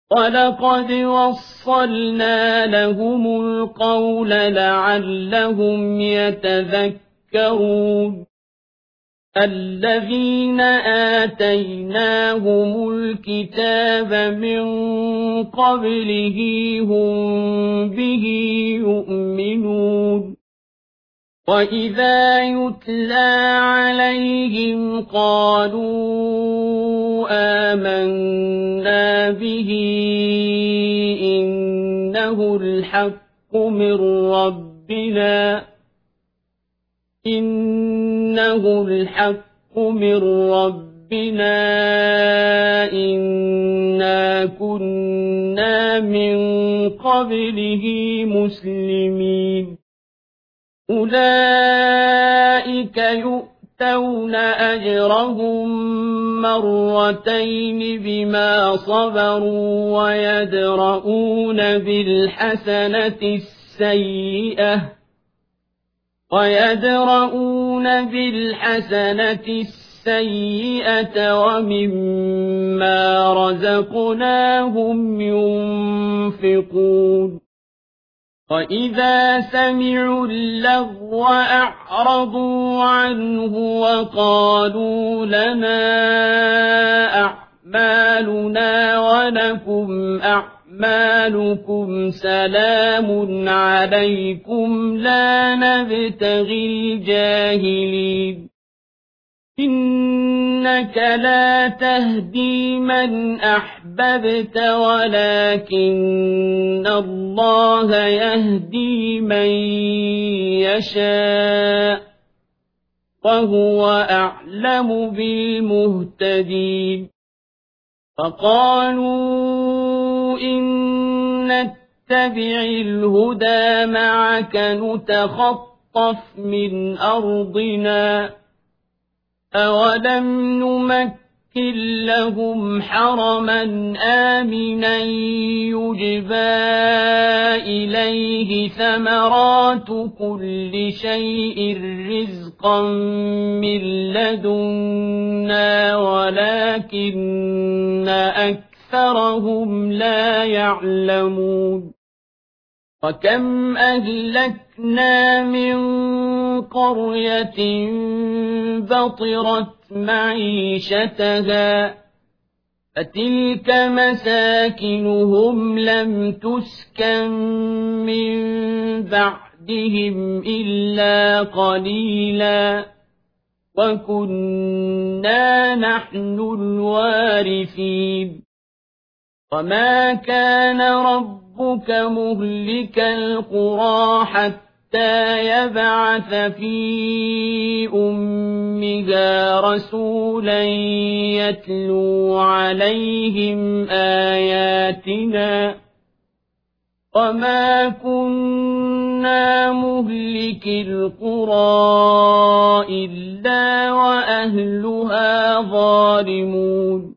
وَلَقَدْ وَصَّلْنَا لَهُمُ الْقَوْلَ لَعَلَّهُمْ يَتَذَكَّرُونَ الَّذِينَ آتَيْنَاهُمُ الْكِتَابَ مِنْ قَبْلِهِ هُمْ بِهِ يُؤْمِنُونَ وَإِذَا يُتْلَى عَلَيْهِمْ قَالُوا آمَنَّا بِهِ إِنَّهُ الْحَقُّ مِنْ رَبِّنَا إِنَّا كُنَّا مِنْ قَبْلِهِ مُسْلِمِينَ أُولَئِكَ يُؤْتَوْنَ أَجْرَهُم مرتين بما صبروا ويدرؤون بالحسنة السيئة ومما رزقناهم ينفقون وَإِذَا سَمِعُوا اللَّغْوَ أَعْرَضُوا عَنْهُ وَقَالُوا لَنَا أَعْمَالُنَا وَلَكُمْ أَعْمَالُكُمْ سَلَامٌ عَلَيْكُمْ لَا نَبْتَغِي الْجَاهِلِينَ إِنَّكَ لَا تَهْدِي مَنْ أَحْبَبْتَ وَلَكِنَّ اللَّهَ يَهْدِي مَن يَشَاءُ وَهُوَ أَعْلَمُ بِالْمُهْتَدِينَ فَقَالُوا إِن نَّتَّبِعِ الْهُدَىٰ مَعَكَ نُتَخَطَّفْ مِنْ أَرْضِنَا أَوَلَمْ نُمَكِّن لَّهُمْ حَرَمًا آمِنًا يُجْبَىٰ إِلَيْهِ ثَمَرَاتُ كُلِّ شَيْءٍ رِّزْقًا مِّن لَّدُنَّا وَلَكِنَّ أَكْثَرَهُمْ لَا يَعْلَمُونَ وَكَمْ أَهْلَكْنَا مِن قَرْيَةٍ بَطِرَتْ مَعِيشَتَهَا فَتِلْكَ مَسَاكِنُهُمْ لَمْ تُسْكَن مِّن بَعْدِهِمْ إِلَّا قَلِيلًا وَكُنَّا نَحْنُ الْوَارِثِينَ وَمَا كَانَ رَبُّكَ مُهْلِكَ الْقُرَىٰ حَتَّىٰ يَبْعَثَ فِي أُمِّهَا رَسُولًا يَتْلُو عَلَيْهِمْ آيَاتِنَا وَمَا كُنَّا مُهْلِكِي الْقُرَىٰ إِلَّا وَأَهْلُهَا ظَالِمُونَ